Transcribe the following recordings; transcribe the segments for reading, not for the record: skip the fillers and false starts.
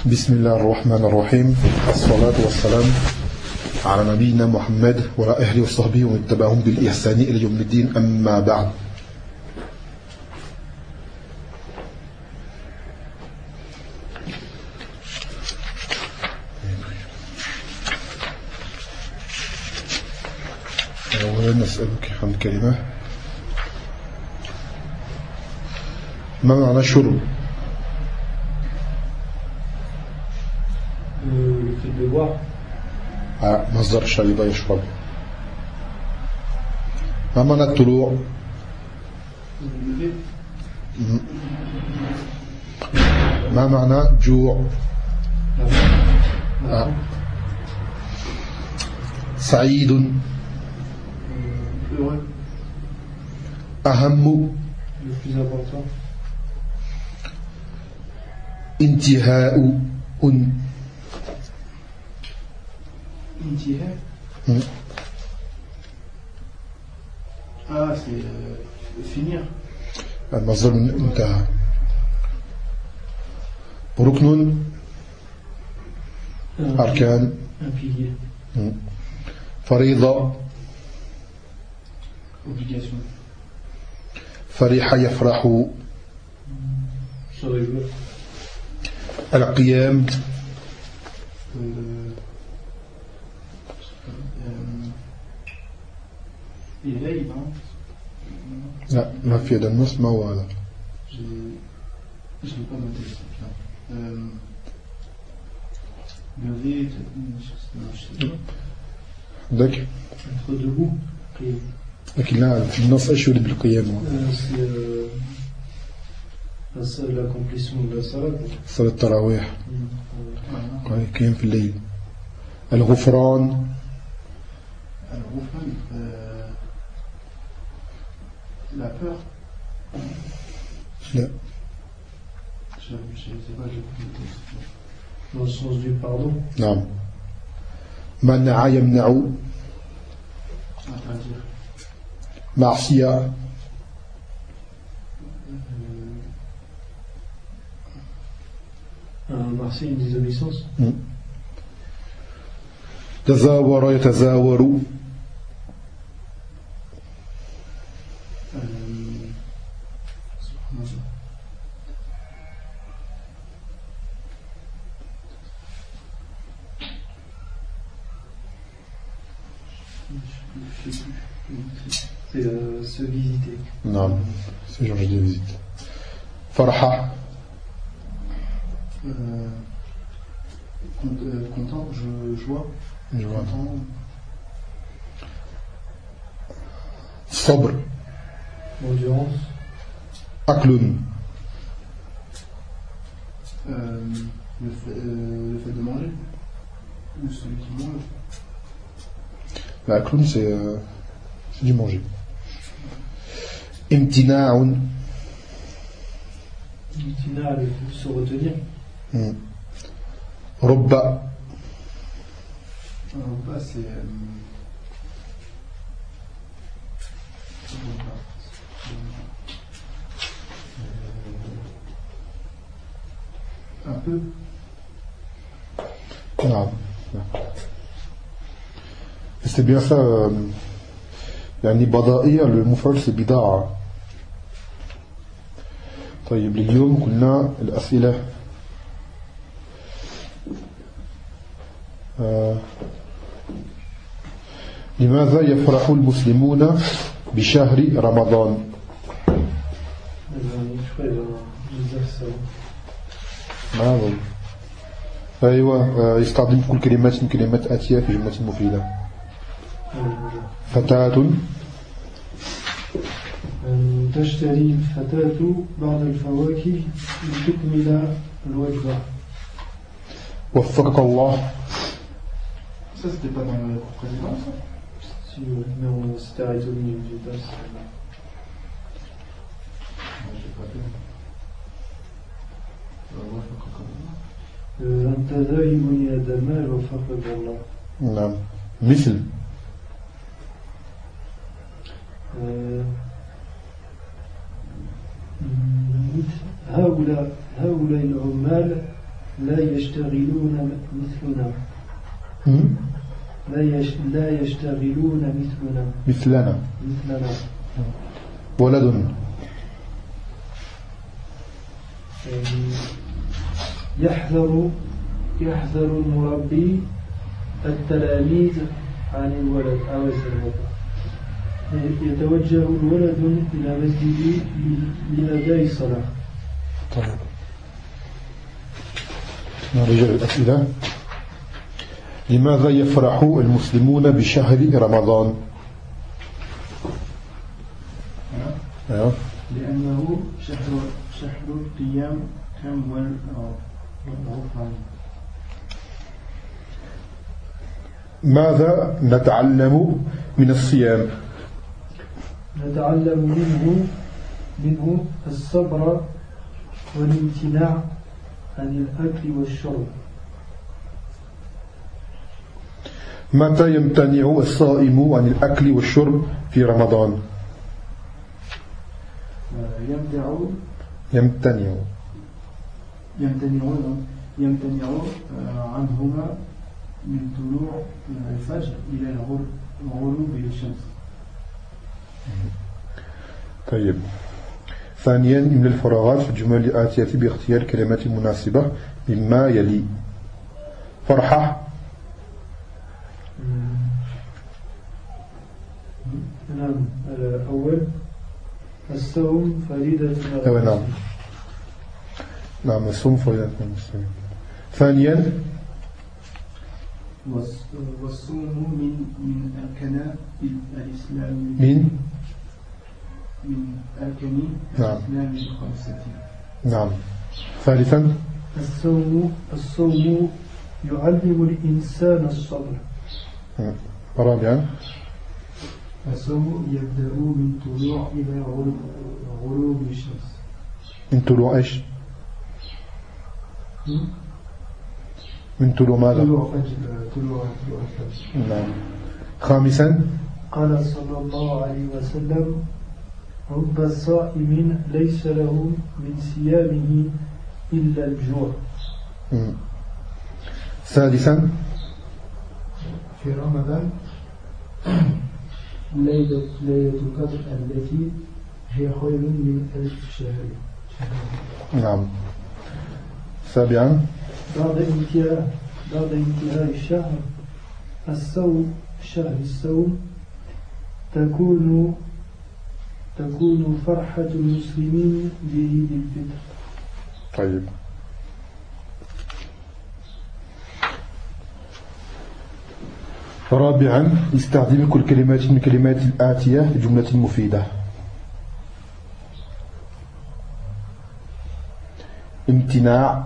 بسم الله الرحمن الرحيم الصلاة والسلام على نبينا محمد وعلى أهله وصحبه ومن تبعهم بالإحسان إلى يوم الدين أما بعد. أولا نسألك عن كلمة، ما معنى شرب؟ Le fait de boire. مصدر شرب يشرب. ما معنى الطلوع؟ ما معنى جوع؟ سعيد. أهم. Le plus important. انتهاء. Intihai. Ah, c'est finir. المصدر من انتهى. ركن. أركان. Un pilier. فريضة. Obligation. فرح يفرح. Se réjouir. القيام. Éveil, non? لا ما في هذا النص، ما هو هذا؟ Je l'ai pas noté. Lever, non, je sais pas. عندك؟ Être debout. Prier. لكن لا في النص ايش يريد بالقيام؟ C'est l'accomplissement de la salat. صلاة التراويح. قيام في الليل. الغفران. La peur. لا. Je sais pas, dans le sens du pardon. نعم. منع يمنع. Interdire. معصية. Marseille, une désobéissance. تزاور يتزاور. C'est se visiter. نعم c'est genre de visite. فرحة. Content, joie. Content. صبر. Endurance. أكل. Le fait de manger. Ou celui qui mange. الأكل c'est du manger. امتناع. Imtina, se retenir. رب. Repas, c'est. Un peu. نعم. C'est bien ça. يعني بضائية المفعول c'est بداعة. طيب اليوم قلنا الأسئلة. لماذا يفرح المسلمون بشهر رمضان؟ أيوة يستخدم كل كلمات من كلمات آتية في جملة مفيدة. فتاة. تشتري الفتاة بعض الفواكه لتكمل الوجبة. وفقك الله. Ça, c'était pas dans le président, ça? Si, mais c'était arrêté au milieu du tas. J'ai pas fait. أنت ذاهب يا دمار وفقك الله. نعم. مثل. هؤلاء العمال لا يشتغلون مثلنا لا يشتغلون مثلنا ولد يعني يحذر المربي التلاميذ عن الولد أو الزلمة. يتوجه الولد إلى مسجد لأداء الصلاة. طيب نرجع الأسئلة. لماذا يفرح المسلمون بشهر رمضان؟ لأنه شهر القيام والغفران. ماذا نتعلم من الصيام؟ نتعلم منه الصبر والامتناع عن الأكل والشرب. متى يمتنع الصائم عن الأكل والشرب في رمضان؟ يمتنع عنهما من طلوع الفجر إلى غروب الشمس. طيب ثانيا من الفراغات في الجمل الآتية باختيار كلمات مناسبة مما يلي. فرحة. نعم. الأول الصوم فريضة. نعم الصوم فريضة المسلمين. ثانيا والصوم من أركان الإسلام من أركان الإسلام الخمسة. نعم. ثالثا الصوم يعلم الإنسان الصبر. رابعا الصوم يبدأ من طلوع إلى غروب الشمس. من طلوع إيش؟ من طلوع ماذا؟ طلوع الفجر. نعم. خامسا قال صلى الله عليه وسلم رب صائم ليس له من صيامه إلا الجوع. سادسا في رمضان ليلة القدر التي هي خير من 1000 شهر. نعم. سابعا بعد انتهاء الشهر شهر الصوم تكون فرحة المسلمين بعيد الفطر. طيب رابعا استخدم كل كلمات من كلمات الآتية لجملة مفيدة. امتناع.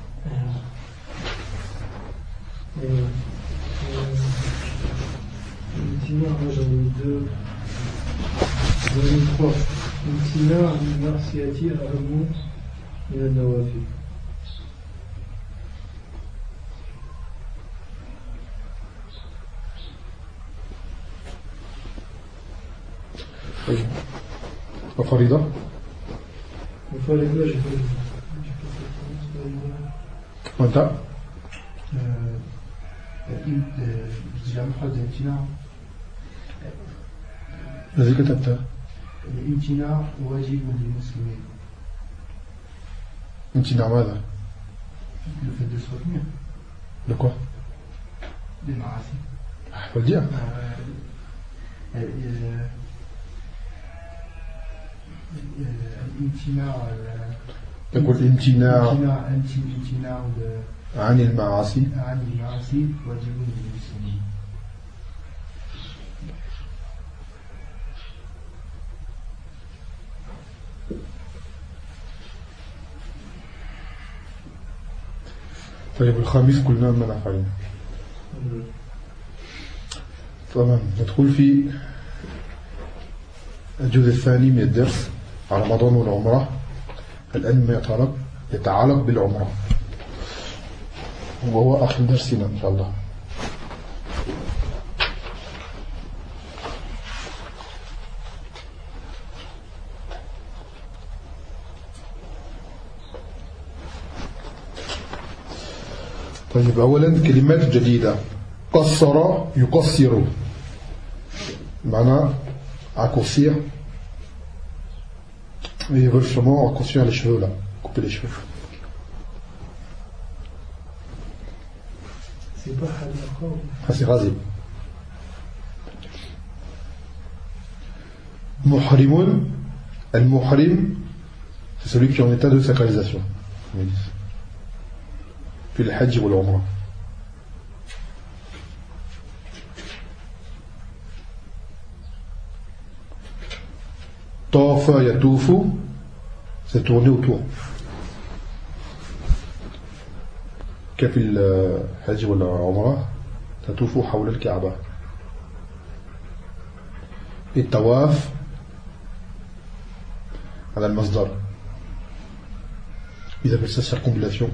امتناع من معصية أهم من النوافل. وفريضة. وانت الذي كتبته. الامتناع واجب للمسلمين. امتناع ماذا؟ لكوا للمعاصي. فالديا الامتناع تقول الامتناع عن المعاصي واجب للمسلمين. طيب الخامس قلنا ما نفعل. تمام. ندخل في الجزء الثاني من الدرس على رمضان والعمرة. الآن ما يتعلق بالعمرة وهو آخر درسنا إن شاء الله. طيب أولا كلمات جديدة. قصر يقصر معنى raccourcir. Mais ils veulent sûrement raccourcir les cheveux là, couper les cheveux. C'est pas halaqa. Ah, c'est rasé. Muhrimun, al-muhrim, c'est celui qui est en état de sacralisation. Puis le hajj ou l'umrah. Tawafa yatufu, c'est tourner autour. كيف الحج ولا العمرة تطوف حول الكعبة. الطواف على المصدر ils appellent ça circumambulation.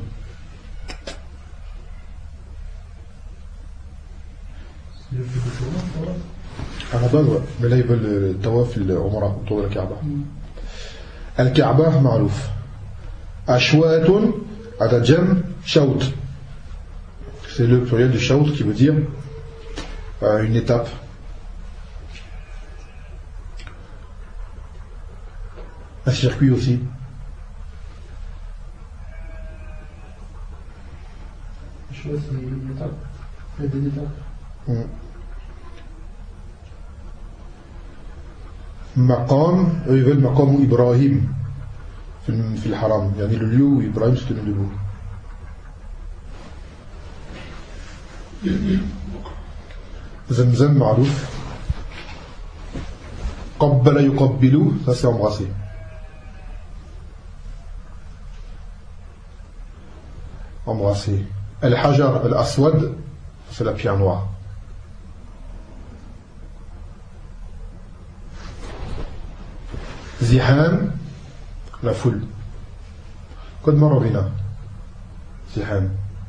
À la base, ouais. Mais là ils veulent le tawaf العمرة autour de la Kaaba. الكعبة معروف. أشواط على جمع شوط. C'est le pluriel du shaut qui veut dire une étape. Un circuit aussi. Je sais, c'est une étape. Il y a des étapes. Maqam, eux ils veulent Maqam Ibrahim. في الحرم. يعني le lieu où Ibrahim se tenait debout. Zamzam معروف. قبل يقبل, ça c'est embrasser. Embrasser. Al-Hajar al-Aswad, c'est la pierre noire. Zihan, la foule. Code Marobina. Zihan.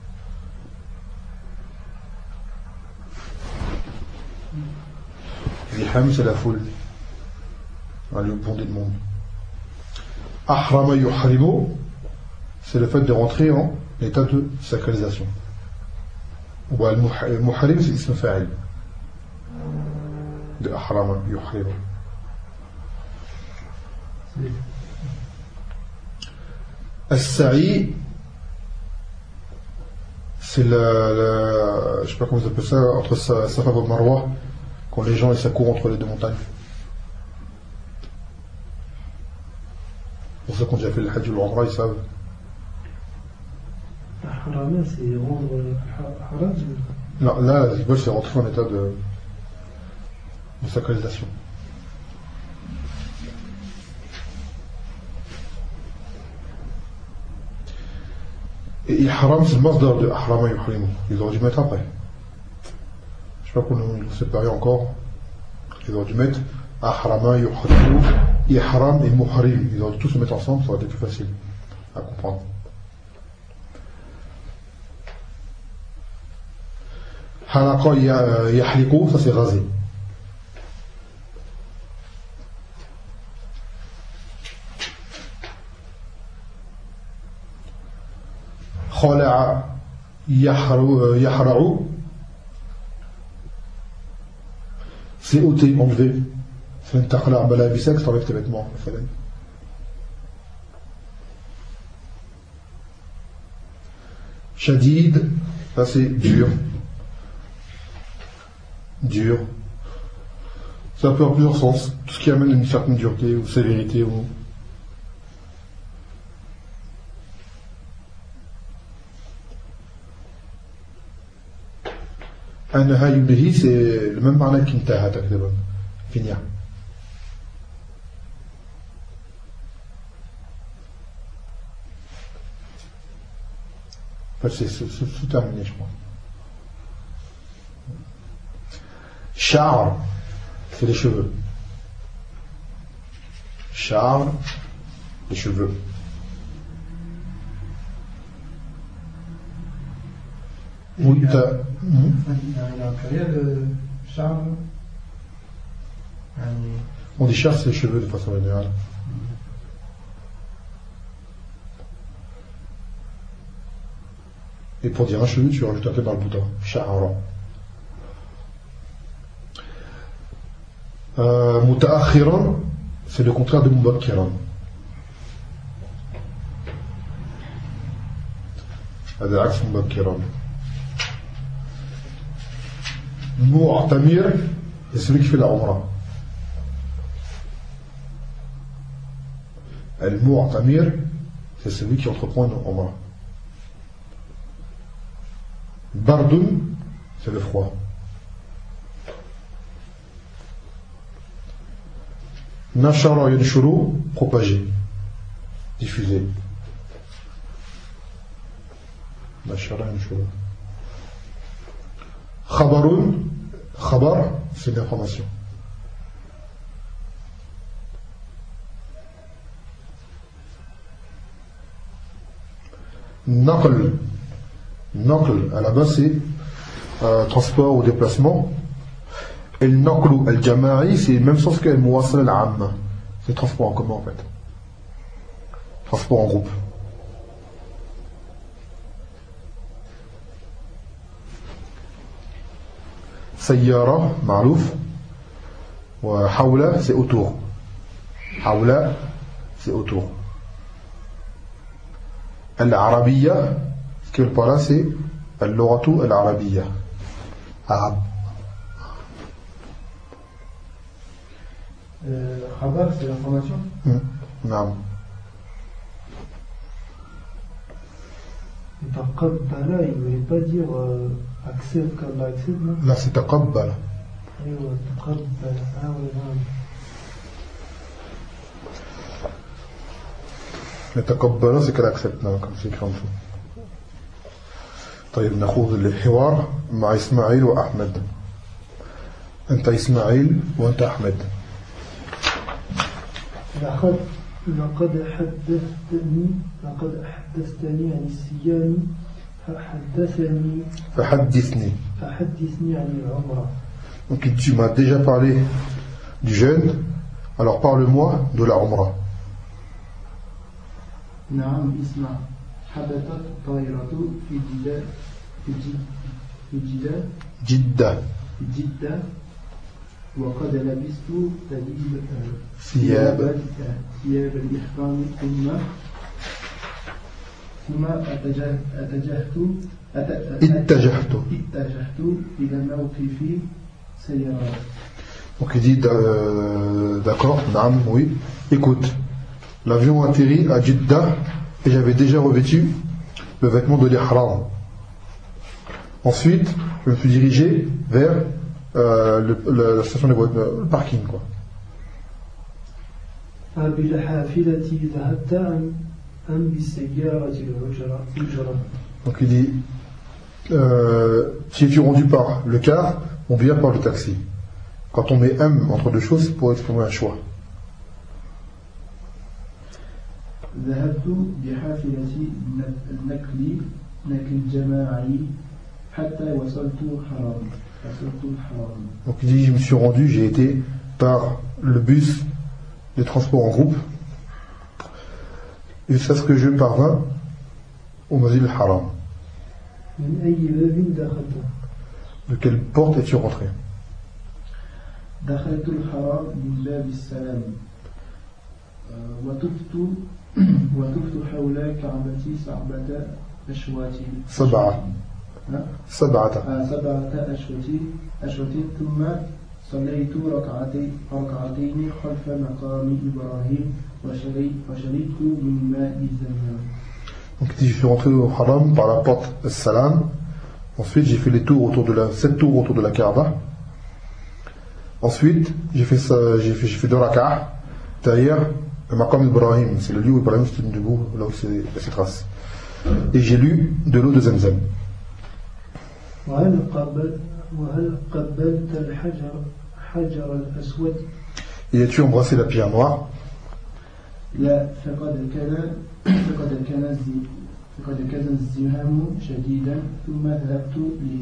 Ziham, c'est la foule. Le bondé de monde. Ahrama yuhrimu, c'est le fait de rentrer en état de sacralisation. Ou al-muhrim, c'est ism fa'il. De ahrama yuhrimu. As-sa'i, c'est je sais pas comment vous appelez ça, entre Safa et Marwa, quand les gens ils courent entre les deux montagnes. Pour ça qu'on a déjà fait le Hajj ou l'Umrah, ils savent. Harama, c'est rendre Haraj. Non, là, ils veulent c'est rentrer en état de sacralisation. Et Ihram, c'est le masdar de Ahrama yuhrimu. Ils auraient dû mettre après. Je sais pas pour nous séparer encore. Ils auraient dû mettre Ahrama yuhrimu, Ihram et Muhrim. Ils auraient dû tous se mettre ensemble, ça aurait été plus facile à comprendre. Halaqa yahliqu, ça c'est rasé. Khala'a yahra'u, c'est ôter, enlever. C'est une taqla' balabisek, c'est enlever tes vêtements. Shadid, ça c'est dur. Dur. Ça peut avoir plusieurs sens. Tout ce qui amène une certaine dureté ou sévérité. Ou... Anaha yubihi, c'est le même marna qu'intaha takriban. Finir. En fait, c'est terminé, je crois. Char, c'est les cheveux. Char, les cheveux. Oui, il y a un pluriel, char. On dit char, c'est les cheveux de façon générale. Et pour dire un cheveu, tu rajoutes un peu marbuta, sha'ara. Muta'akhiran, c'est le contraire de mubakkiran. هذا عكس مبكرا. Mu'tamir, c'est celui qui fait la umrah. Al-Mu'tamir, c'est celui qui entreprend une umrah. Bardun, c'est le froid. Nashara yanshuru, propager, diffuser. Nashara yanshuru. Khabarun, khabar, c'est l'information. Naql, naql, à la base c'est transport ou déplacement. Et le naql al-jama'i, c'est le même sens que le muwassal al-amma. C'est transport en commun en fait. Transport en groupe. Sayyara, ma'louf. Wa hawla, c'est autour. Hawla, c'est autour. Al-Arabiyya, ce qui veut par là, c'est Al-Loratu Al-Arabiyya. Arabe. Khabar, c'est l'information. Non. Taqabbala, il ne voulait pas dire accepte qu'Allah accepte, non? Là, c'est Taqabbala. Taqabbala. Ah oui, non. Le Taqabbala, c'est qu'elle accepte, non, comme c'est écrit en dessous. طيب ناخذ الحوار مع إسماعيل وأحمد. أنت إسماعيل وأنت أحمد. لقد حدثتني عن الصيام فحدثني عن العمرة. Donc tu m'as déjà parlé du jeûne, alors parle-moi de la Umrah. نعم اسمع حدثت الطائرة في جدة وقد لبست ثياب الإحرام ثم اتجهت إلى موقف سيارات. Donc il dit d'accord, naam, oui. Écoute, l'avion atterrit à Jeddah et j'avais déjà revêtu le vêtement de l'ihram. Ensuite, je me suis dirigé vers la station de voiture, le parking, quoi. Donc il dit si tu es rendu par le car, on vient par le taxi. Quand on met M entre deux choses, c'est pour exprimer un choix. Donc il dit je me suis rendu, j'ai été par le bus de transport en groupe jusqu'à ce que je parvins au Masjid al-Haram. De quelle porte es-tu rentré? دخلت الحرام من باب السلام وطفت حول كعبتي سبعة أشواط ثم صليت ركعتين خلف مقام إبراهيم وشربت من ماء زمزم. Donc je suis rentré au Haram par la porte Salam. Ensuite j'ai fait 7 tours autour de la Kaaba. Ensuite j'ai fait 2 rak'ah derrière le Maqam Ibrahim, c'est le lieu où Ibrahim se tient debout, là où c'est ses traces. Et j'ai lu de l'eau de Zamzam. Et as-tu embrassé la pierre noire? فقد كان الزحام شديدا ثم ذهبت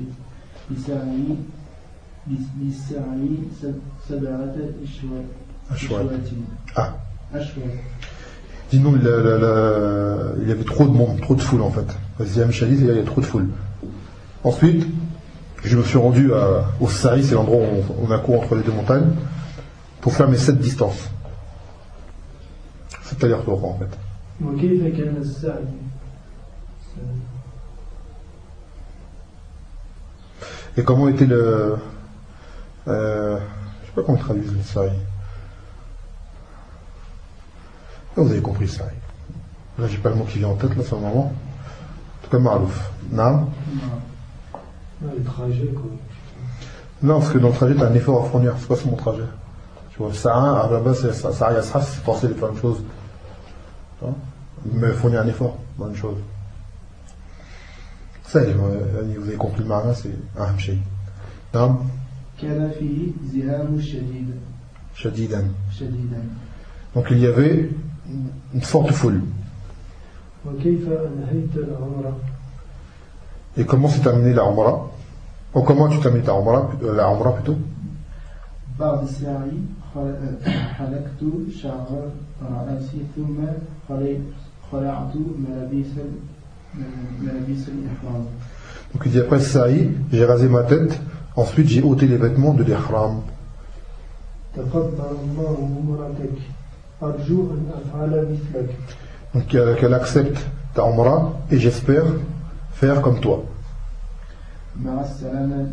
لسعي 7 أشواط. dis non, il y avait trop de monde, trop de foule en fait. Deuxième chalit, il y a trop de foule. Ensuite, je me suis rendu au Sa'i, c'est l'endroit où on a cours entre les deux montagnes, pour faire mes 7 distances. 7 allers-retours en fait. وكيف كان السعي؟ Et comment était le... je sais pas comment ils traduisent le Sa'i. Vous avez compris le Sa'i. Là j'ai pas le mot qui vient en tête là, c'est un moment. En tout cas, Ma'rouf. Non. Le trajet quoi. Non, parce que dans le trajet, tu as un effort à fournir. C'est quoi c'est mon trajet? Tu vois, Sa'a, à la base, Sa'a Yasras, c'est forcé de faire une chose. Mais fournir un effort dans une chose. Ça, vous avez compris le marna, c'est un shay. Non? كان فيه زهام شديد. Shadidan. شديدا. Donc il y avait une forte foule. وكيف أنهيت العمرة؟ Et comment s'est terminée la Umrah? Ou comment tu termines ta Umrah, la Umrah plutôt? بعد السعي حلقت شعر رأسي ثم خلعت ملابس الإحرام. Donc il dit après Sa'i, j'ai rasé ma tête, ensuite j'ai ôté les vêtements de l'Ihram. تقبل الله عمرتك أرجو أن أفعل مثلك. Donc qu'elle accepte ta Umrah et j'espère faire comme toi. مع السلامة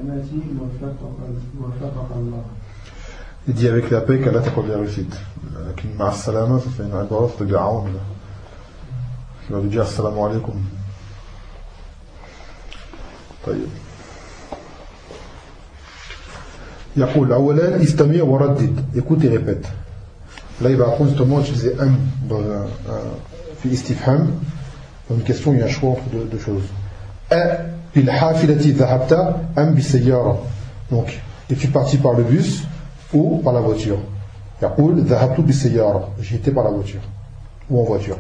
وفقك الله. Il dit avec la paix qu'Allah t'accorde la réussite. Ma'a salama, ça fait une adresse de Ga'aoun. Tu vas lui dire assalamu alaikum. طيب. يقول أولا استمع وردد. Écoute et répète. Là il va apprendre justement à utiliser dans un في istifham. Dans une question il y a un choix entre deux choses. بالحافلة ذهبت أم بالسيارة. Donc, es-tu parti par le bus ou par la voiture? يقول ذهبت بالسيارة. J'ai été par la voiture ou en voiture.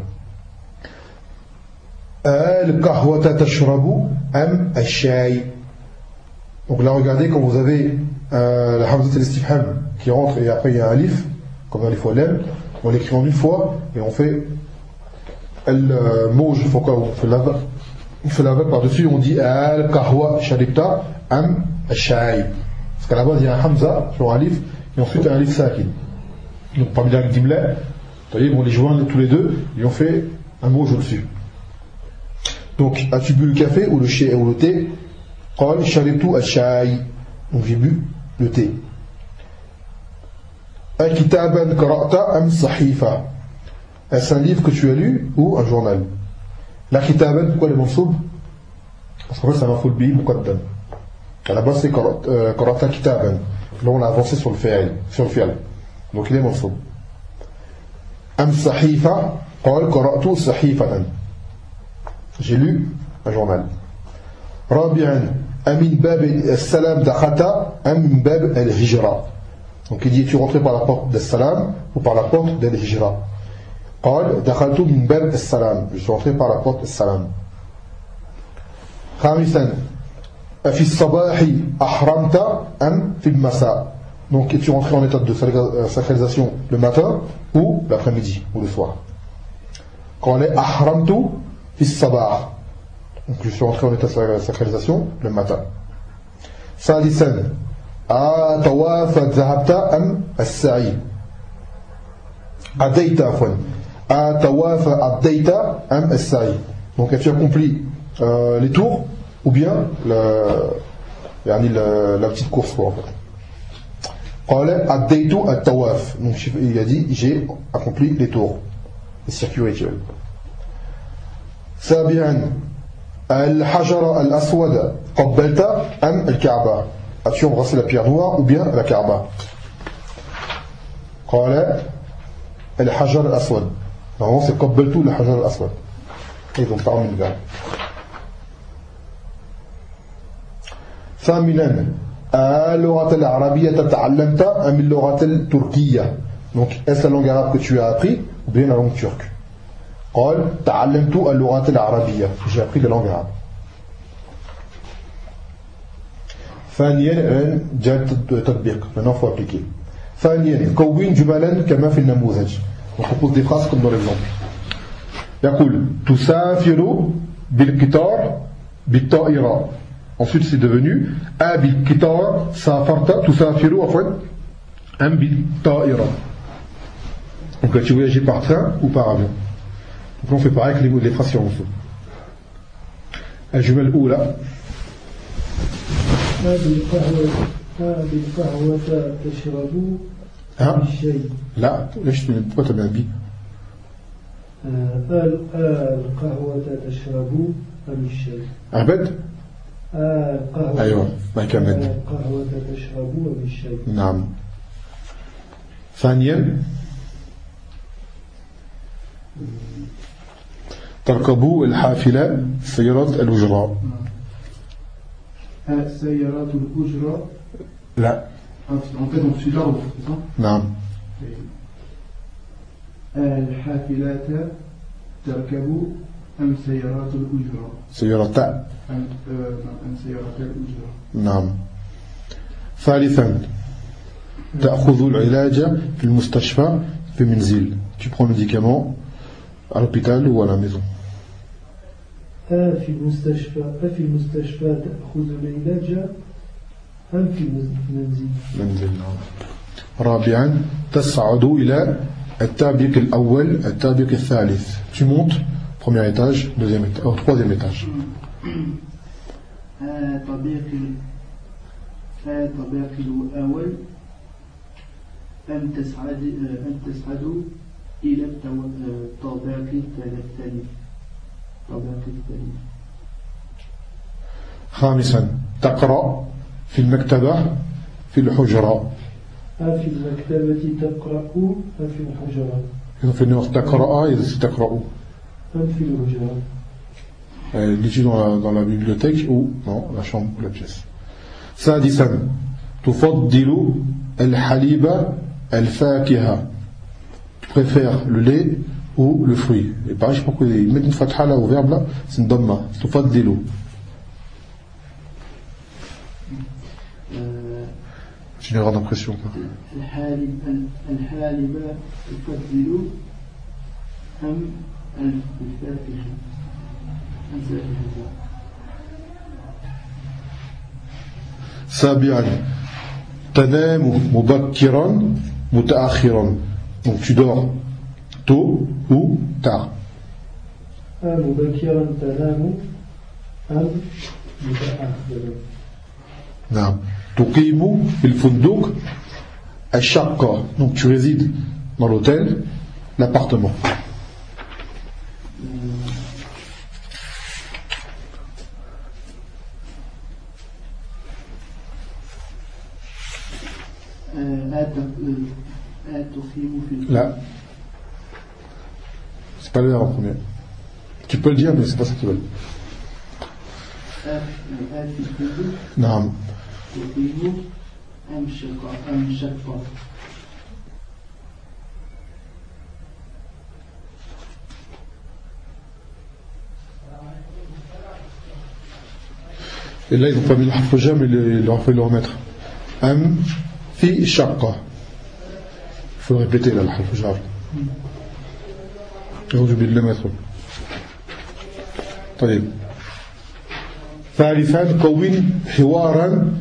القهوة تشرب أم الشاي. Donc là regardez quand vous avez la hamzat al-istifham qui rentre et après il y a un alif comme alif ou lam, on l'écrit en une fois et on fait al-mouj, on fait la vague par-dessus, on dit al-kahwa sharibta am al-sha'i. Parce qu'à la base il y a un hamza sur un alif et ensuite un alif sakin. Donc parmi les dimla, vous voyez, ils vont les joindre tous les deux et on fait un mot au-dessus. Donc, as-tu bu le café ou le thé? Qal sharibtu al-sha'i. Donc j'ai bu le thé. Kitaban qara'ta am sahifa. Est-ce un livre que tu as lu ou un journal? La kitaban, pourquoi les mansoub? Parce qu'en fait c'est un mafoul bi muqaddam. À la base c'est qara'ta kitaban. Là on l'a avancé sur le fi'l. Donc il est mansoub. Am sahifa. Qal qara'tu sahifatan. J'ai lu un journal. Rabi'an, amin bab al-salam dakhata am min bab al-hijra. Donc il dit, es-tu rentré par la porte del-salam ou par la porte del-hijra? Qal dakhaltu min bab al-salam. Je suis rentré par la porte del-salam. Khamisan, fi as-sabahi ahramta am fi al-masa. Donc es-tu rentré en état de sacralisation le matin ou l'après-midi ou le soir? Qal ahramtu fi as-sabah. Donc je suis rentré en état de sacralisation le matin. Salisan, tawafa dhahabta am as-sa'i. Adayta afwan. Tawafa adayta am as-sa'i. Donc as-tu accompli les tours ou bien la petite course quoi en fait. Qala adaytu at-tawaf. Donc il a dit j'ai accompli les tours, les circuits rituels. Sabi'an, al-hajar al-aswad qabbalta am al-ka'ba. As-tu embrassé la pierre noire ou bien la Kaaba? Qala al-hajar al-aswad. Normalement c'est qabbaltu al-hajar al-aswad. Et donc parmi le verbe. Thaminan, al-lughat al-arabiyya ta'allamta am al-lughat al-turkiyya. Donc est-ce la langue arabe que tu as appris ou bien la langue turque? قال تعلمت اللغات العربية. J'ai appris la langue arabe. ثانيا جاء التطبيق. Maintenant il faut appliquer. ثانيا كون جملا كما في النموذج. On propose des phrases comme dans l'exemple. يقول تسافر بالقطار بالطائرة. Ensuite c'est devenu بالقطار سافرت تسافر عفوا بالطائرة. Donc là tu voyages par train ou par avion. Donc là on fait pareil avec les phrases en dessous. الجملة الأولى بالقهوة تشرب بالشاي. لا ليش pourquoi t'as mis un bi القهوة تشرب بالشاي. عبد القهوة أيوة ما كمل. القهوة تشرب بالشاي. نعم. ثانيا تركبوا الحافلة سيارات الأجرة. سيارات الأجرة. لا. En fait, on suit l'ordre, c'est ça? نعم. الحافلات تركب أم سيارات الأجرة؟ سيارات. أم سيارات الأجرة. نعم. ثالثا تأخذ العلاج في المستشفى في منزل. Tu prends le médicament à l'hôpital ou à la maison. في المستشفى تأخذ العلاج أم في المنزل. منزل. نعم. رابعا تصعد إلى الطابق الأول الطابق الثالث. Tu montes premier étage, deuxième étage, ou troisième étage. الطابق الأول أن تصعد إلى الطابق الثالث. خامسا تقرأ في المكتبة في الحجرة. في المكتبة تقرأ في الحجرة. إذا في النور تقرأ إذا تقرأ. في الحجرة. L'étude dans la bibliothèque ou dans la chambre ou la pièce. سادسا تفضل الحليب الفاكهة. Tu préfères le lait ou le fruit. Et pareil, je sais pas pourquoi ils mettent une fatha là au verbe là, c'est une damma. تفضل. C'est une erreur d'impression. الحالب تفضل أم الفاكهة. سابعا تنام مبكرا متأخرا. Donc tu dors tôt ou tard. مبكرا تنام أم متأخرا. نعم. تقيم في الفندق الشقة. Donc tu résides dans l'hôtel, l'appartement. Là, c'est pas l'air en premier. Tu peux le dire, mais c'est pas ça qu'ils veulent. Non. Et là, ils n'ont pas mis le harf mais il leur fait le remettre. Am fi shaqqa. Il faut le répéter là, le harf jar. J'ai oublié de le mettre. طيب. ثالثا كون حوارا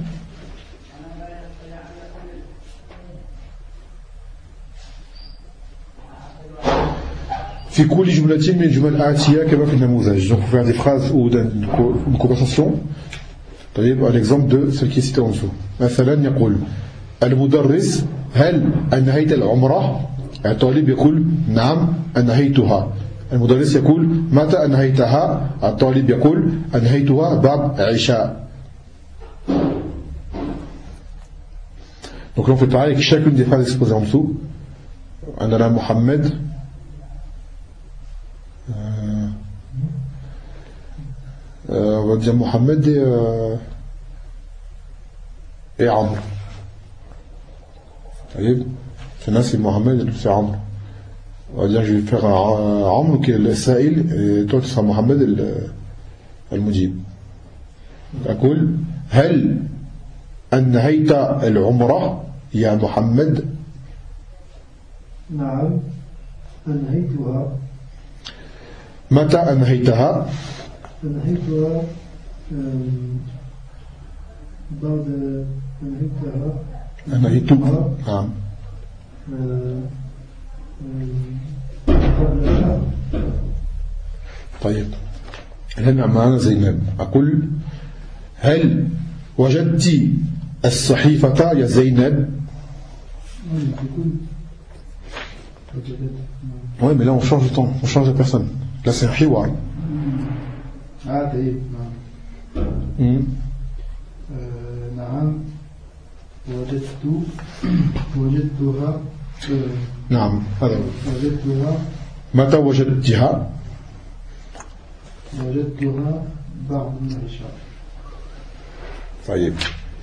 في كل جملة من الجمل الآتية كما في النموذج. Donc, pour faire des phrases ou une conversation. طيب, à l'exemple de celle qui est citée en dessous. مثلا يقول المدرس هل أنهيت العمرة؟ الطالب يقول نعم أنهيتها. المدرس يقول متى أنهيتها؟ الطالب يقول أنهيتها بعد عشاء. Donc là on fait pareil avec chacune des phrases exposées en dessous. عندنا محمد on va dire Mohamed et Amr. طيب هنا c'est Mohamed et c'est Amr. On va dire je vais faire Amr qui est le Sa'il et toi tu seras Mohamed المجيب. أقول هل أنهيت العمرة يا محمد؟ نعم أنهيتها متى أنهيتها؟ أنهيتها بعد أنهيتها نعم قبلها. طيب هنا معنا زينب. أقول هل وجدت الصحيفة يا زينب؟ Oui, mais là on change de temps, on change de personne. Là c'est un hiwar. طيب نعم وجدتها نعم هذا وجدتها متى وجدتها؟ وجدتها بعد العشاء. طيب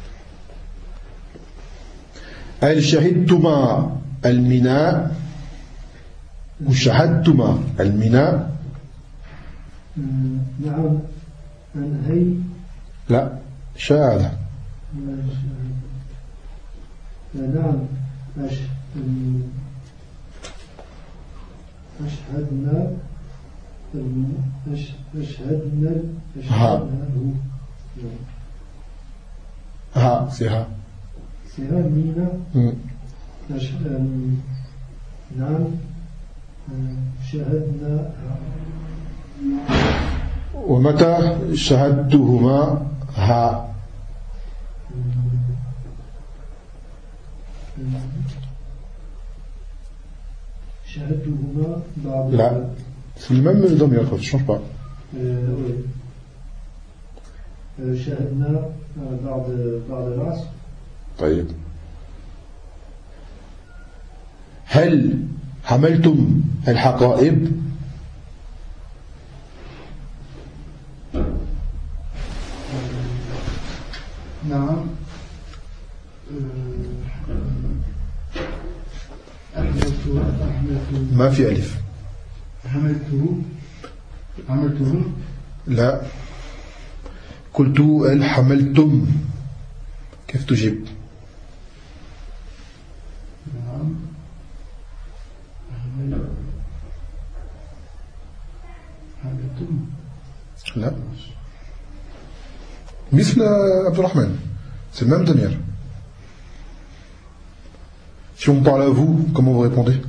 هل شهدتما الميناء وشهدتما الميناء؟ نعم أنهي لا شاهد. نعم أشهدنا ها سيها مينا. نعم شهدنا. ومتى شهدتهما ها؟ شهدتهما بعد. لا c'est le même ضمير ne change pas. شهدنا بعد العصر. طيب هل حملتم الحقائب؟ نعم ما في ألف. حملته لا قلت هل حملتم كيف تجيب؟ نعم حملتم لا مثل عبد الرحمن c'est le même damier. Si on parle à vous, comment vous répondez?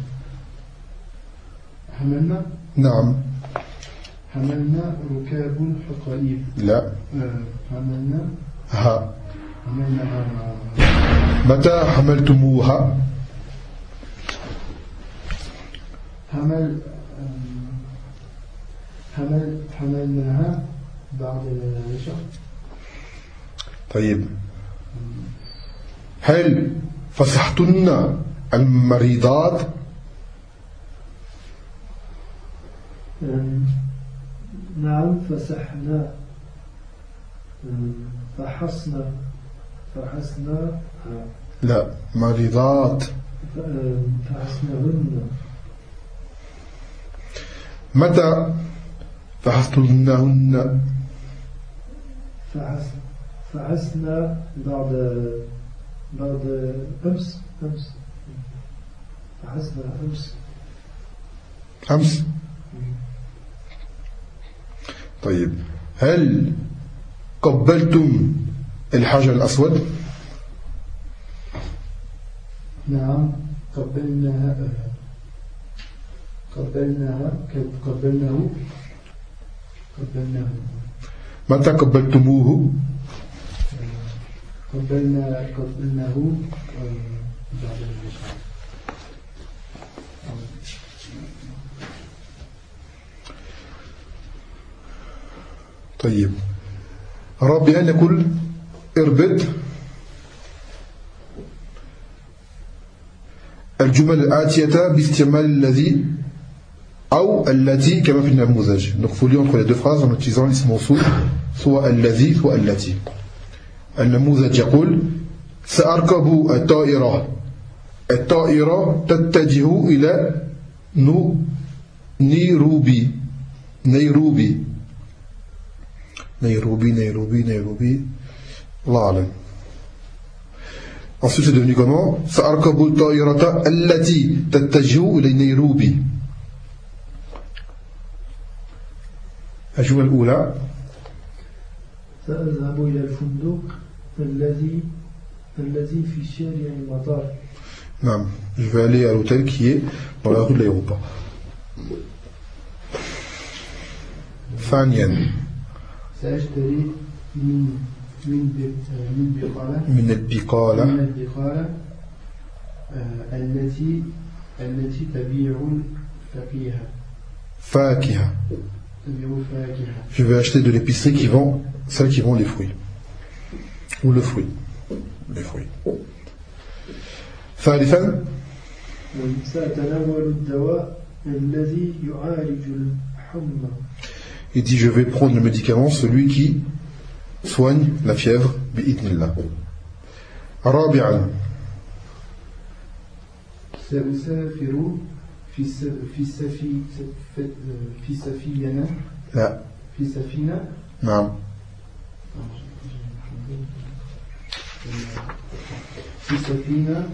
حملنا نعم. حملنا ركاب الحقائب. لا حملنا ها. حملنا متى حملتموها؟ حملناها بعد العشاء. طيب هل فسحتن المريضات؟ نعم فسحنا فحصنا لا مريضات. فحصناهن. متى فحصتنهن؟ فحصنا بعد أمس. فحصنا أمس. طيب هل قبلتم الحجر الأسود؟ نعم قبلناه. متى قبلتموه؟ قبلناه بعد العشاء. طيب رابعا نقول اربط الجمل الآتية باستعمال الذي أو التي كما في النموذج. Donc il faut lire entre les deux phrases en utilisant l'ism mawsoul soit الذي soit التي. النموذج يقول سأركب الطائرة. الطائرة تتجه إلى نيروبي. الله أعلم. Ensuite c'est devenu comment؟ سأركب الطائرة التي تتجه إلى نيروبي. الجملة الأولى سأذهب إلى الفندق الذي في شارع المطار. Non, je vais aller à l'hôtel qui est dans la rue de l'aéroport. ثانيا سأشتري من بقالة من البقالة التي تبيع فاكهة. Je vais acheter de l'épicerie qui vend, celle qui vend les fruits. Ou le fruit. Les fruits. ثالثا سأتناول الدواء الذي يعالج الحمى. il dit je vais prendre le médicament, celui qui soigne la fièvre بإذن رابعا سأسافر في سفينة لا في سفينة نعم في سفينة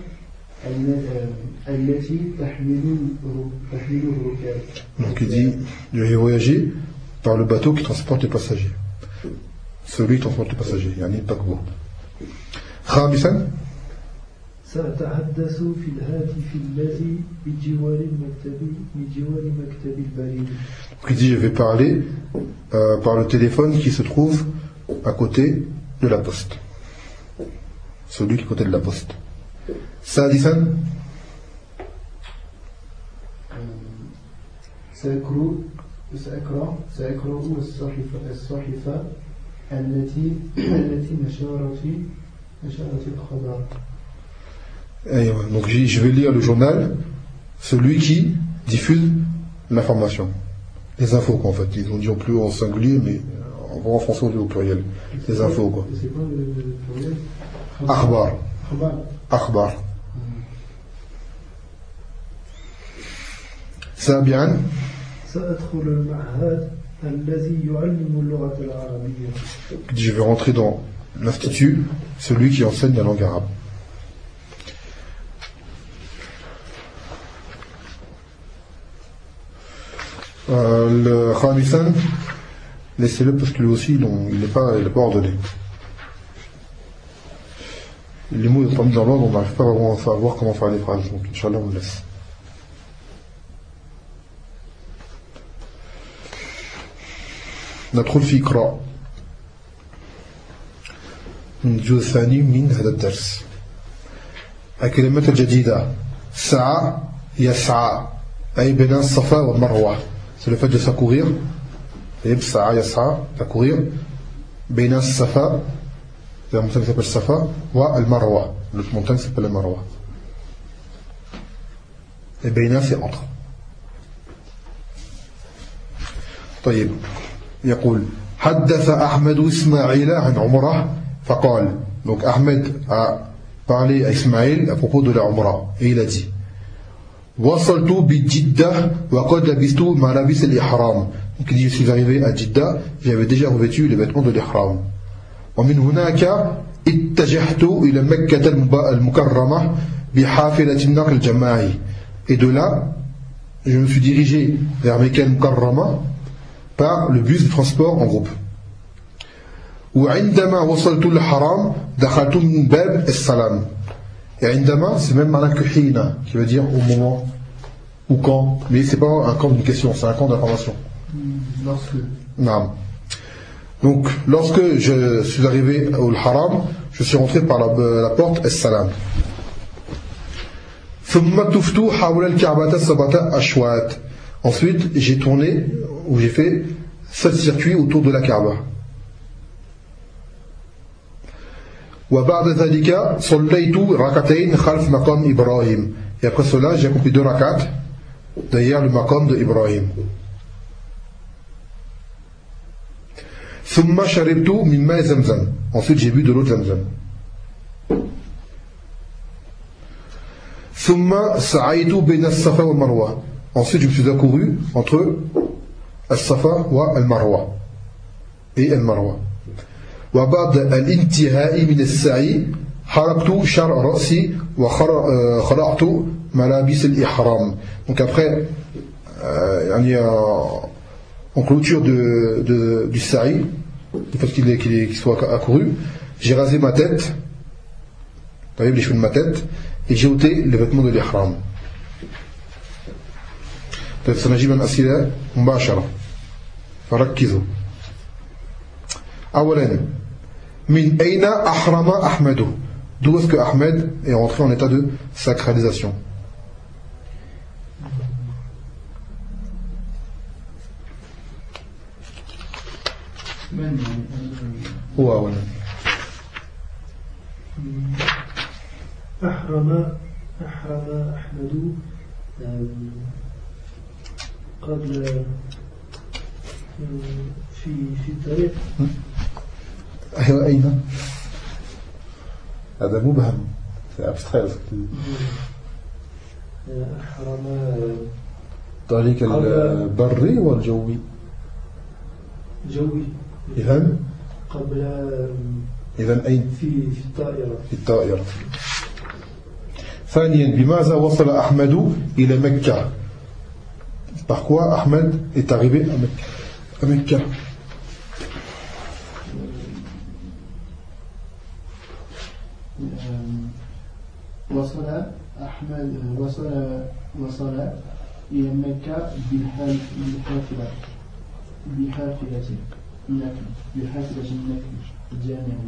التي تحمل الركاب. Donc il dit je vais voyager par le bateau qui transporte les passagers, celui qui transporte les passagers, يعني الباكبو. خامسا سأتحدث في الهاتف الذي بجوار مكتب البريد. Donc il dit je vais parler par le téléphone qui se trouve à côté de la poste, celui qui est à côté de la poste. سادسا سأقرأ الصحيفة التي نشرت الخبر. Donc je vais lire le journal, celui qui diffuse l'information, les infos quoi, en fait. Ils ont dit en plus en singulier, mais en français on dit au pluriel. Les infos quoi. C'est quoi le pluriel? أخبار. أخبار. سابعا سأدخل المعهد الذي يعلم اللغة العربية. Je vais rentrer dans l'institut, celui qui enseigne la langue arabe. Le khamisan, laissez-le parce que lui aussi il n'est pas ordonné. Les mots ne sont pas mis dans l'ordre, on n'arrive pas vraiment à savoir comment faire les phrases, donc Inch'Allah on le laisse. ندخل في إقراء الجزء الثاني من هذا الدرس. الكلمات الجديدة سعى يسعى أي بين الصفا والمروة. C'est le fait de s'accourir. سعى يسعى t'accourir بين الصفا, la montagne s'appelle Safa, والمروة, l'autre montagne s'appelle la Marwa. Et بين c'est entre. طيب يقول حدث أحمد إسماعيل عن عمره فقال. Donc Ahmed a parlé à Ismaïl à propos de la Umrah et il a dit وصلت بجدة وقد لبست ملابس الإحرام. Donc il dit je suis arrivé à Jeddah, j'avais déjà revêtu les vêtements de l'Ihram. ومن هناك اتجهت إلى مكة المكرمة بحافلة النقل الجماعي. Et de là je me suis dirigé vers Mecca al-Mukarrama par le bus de transport en groupe. وعندما وصلت الحرام دخلت من باب السلام. Et عندما c'est même malin que حين qui veut dire au moment ou quand, mais c'est pas un camp de question, c'est un camp d'information. Lorsque. Non. Donc lorsque je suis arrivé au haram, je suis rentré par la porte السلام. ثم طفت حول الكعبة 7 أشواط. Ensuite j'ai tourné ou j'ai fait 7 circuits autour de la Kaaba. وبعد ذلك صليت ركعتين خلف مقام إبراهيم. Et après cela j'ai accompli 2 rakats derrière le maqam de Ibrahim. ثم شربت من ماء زمزم. Ensuite j'ai bu de l'eau de Zamzam. ثم سعيت بين الصفا والمروة. Ensuite je me suis accouru entre الصفا والمروة et المروة. وبعد الانتهاء من السعي حركت شعر رأسي وخلعت ملابس الإحرام. Donc après en clôture du sa'i, le fait qu'il soit accouru, j'ai rasé ma tête, les cheveux de ma tête, et j'ai ôté les vêtements de l'ihram. فسنجيب الأسئلة مباشرة فركزوا. أولا من أين أحرم أحمد؟ D'où est-ce que Ahmed est rentré en état de sacralisation? أحرم أحمد قبل في الطريق. أيوة أين؟ هذا مبهم، c'est abstrait. أحرم طريق البري والجوي. جوي. إذن قبل أين؟ في الطائرة. في الطائرة. ثانيا بماذا وصل أحمد إلى مكة؟ Par quoi Ahmed est arrivé à Mecca? وصل أحمد وصل إلى مكة بحافلة النقل الجامعي.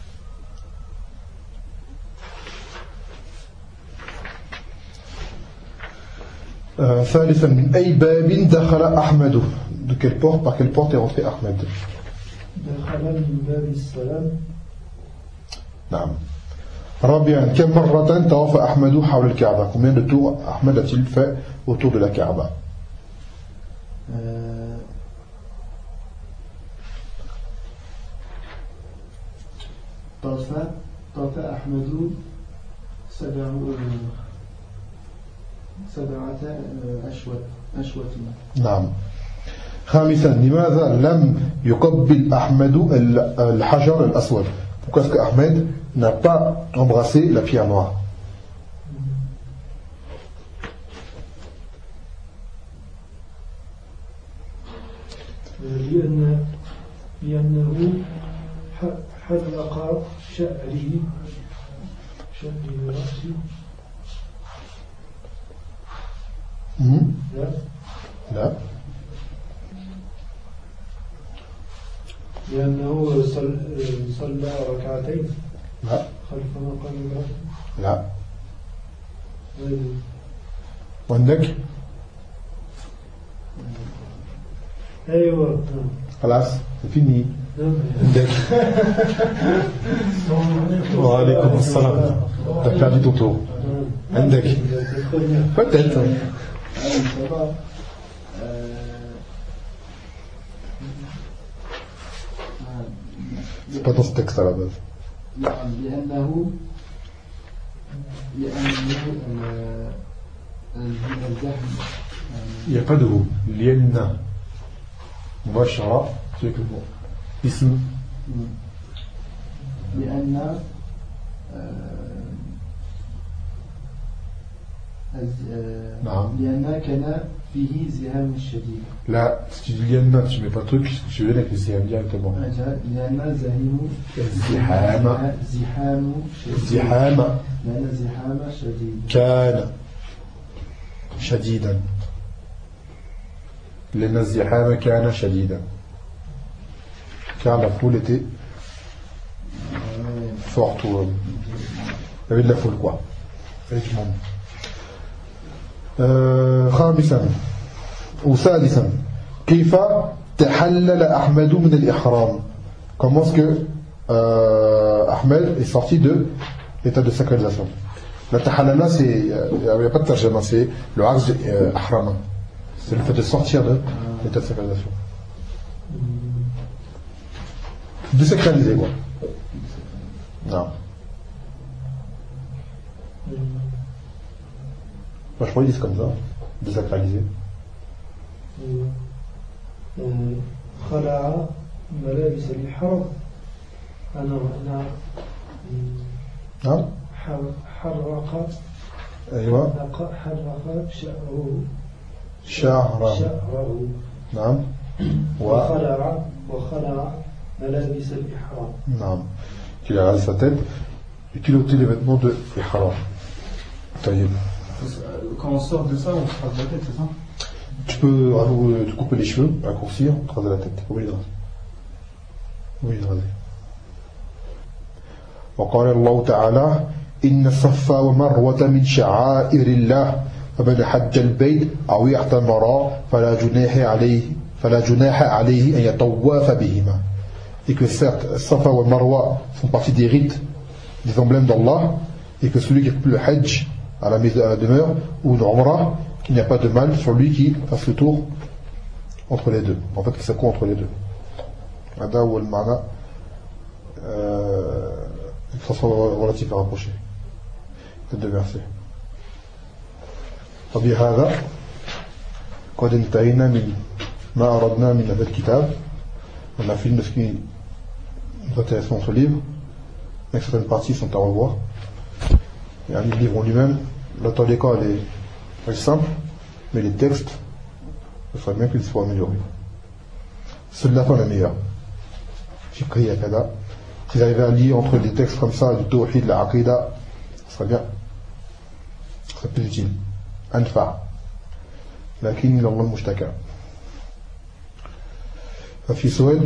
ثالثا من أي باب دخل أحمد؟ De quelle porte, par quelle porte est rentré Ahmed? دخل من باب السلام. نعم. رابعا كم مرة طاف أحمد حول الكعبة? Combien de tours Ahmed a-t-il fait autour de la Kaaba? طاف أحمد سبعة أشواط. نعم. خامسا لماذا لم يقبل أحمد الحجر الأسود? Pourquoi est-ce que Ahmed n'a pas embrassé la pierre noire? لأنه حلق شعره رأسه. لا. لأنه صلى ركعتين. لا. خلف مقام إبراهيم. لا. وعندك؟ أيوة. خلاص c'est fini. عندك. وعليكم السلام. T'as perdu ton tour. عندك. Peut-être. C'est pas dans ce texte à la base. Il n'y a pas de mot. Lienna. Mubashara, c'est que le mot. Ism. لأن كان فيه زهام شديد. Là, si tu dis lienna, tu mets pas de truc, tu viens avec les ziham directement. لأن زحام شديد. كان شديدا. لأن الزحام كان شديدا. Car la foule était forte. Il y avait de la foule, quoi. Il y avait du monde. خامسا وسادسا كيف تحلل أحمد من الإحرام? Comment est-ce que Ahmed est sorti de l'état de sacralisation? La tahallala, il n'y a pas de tarjama, c'est le axe de ahrama, c'est le fait de sortir de l'état de sacralisation, désacraliser quoi. Non. Moi, je crois qu'ils disent comme ça, désacraliser. خلع ملابس الإحرام. أنا حرق. أيوة. حرق شعره. نعم. وخلع ملابس الإحرام. Non. Qu'il a rasé sa tête et qu'il ôtait les vêtements de l'ihram. Taïb. Quand on sort de ça, on se rase la tête, c'est ça? Tu peux te couper les cheveux, raccourcir, te raser la tête. Oublie de raser. Oublie de raser. وقال الله تعالى إن الصفا ومروة من شعائر الله فمن حج البيت أو اعتمر فلا جناح عليه أن يطوف بهما. Et que certes, Safa ou Marwa font partie des rites, des emblèmes d'Allah, et que celui qui a fait le Hajj à la demeure ou une Umrah, qu'il n'y a pas de mal sur lui qui fasse le tour entre les deux. En fait, qu'il s'accourt entre les deux. Ada ou al-Ma'na, de façon relative à rapprocher. Les deux versets. وبهذا قد انتهينا من ما أردنا من هذا الكتاب. On a fini de ce qui nous intéresse dans ce livre, mais certaines parties sont à revoir. Et le livre en lui-même, la tariqa elle est simple, mais les textes, ce serait bien qu'ils soient améliorés. Seule la fin est meilleure. Fiqhiyya kada. S'ils arrivaient à lire entre des textes comme ça, du tawhid, la aqida, ce serait bien. Ce serait plus utile. Anfa. Lakin ilallah mushtaka. Fafi Soed.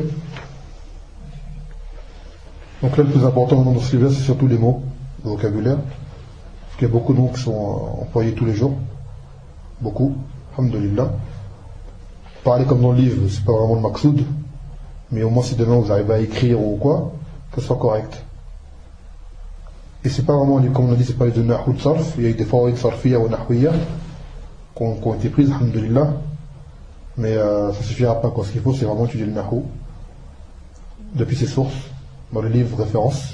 Donc là, le plus important dans ce livre, c'est surtout les mots, le vocabulaire. Parce qu'il y a beaucoup de mots qui sont employés tous les jours. Beaucoup. Alhamdulillah. Parler comme dans le livre, c'est pas vraiment le maqsoud. Mais au moins, si demain vous arrivez à écrire ou quoi, que ce soit correct. Et c'est pas vraiment, comme on a dit, c'est pas les de nahou de sarf. Il y a eu des fawaïd sarfiyya ou nahouiyya qui ont été prises, alhamdulillah. Mais ça suffira pas, quoi. Ce qu'il faut, c'est vraiment étudier le nahou depuis ses sources, dans les livres références.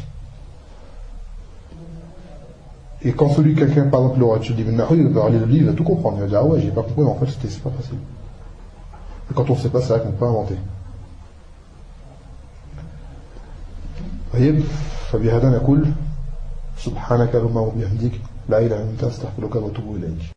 Et quand quelqu'un, par exemple, aura étudié le nahou, il va lire le livre, il va tout comprendre. Il va dire, ah ouais, j'ai pas compris, mais en fait, c'est pas facile. Et quand on sait pas, c'est vrai qu'on peut inventer. طيب فبهذا نقول سبحانك اللهم وبحمدك لا إله إلا أنت أستغفرك وأتوب إليك.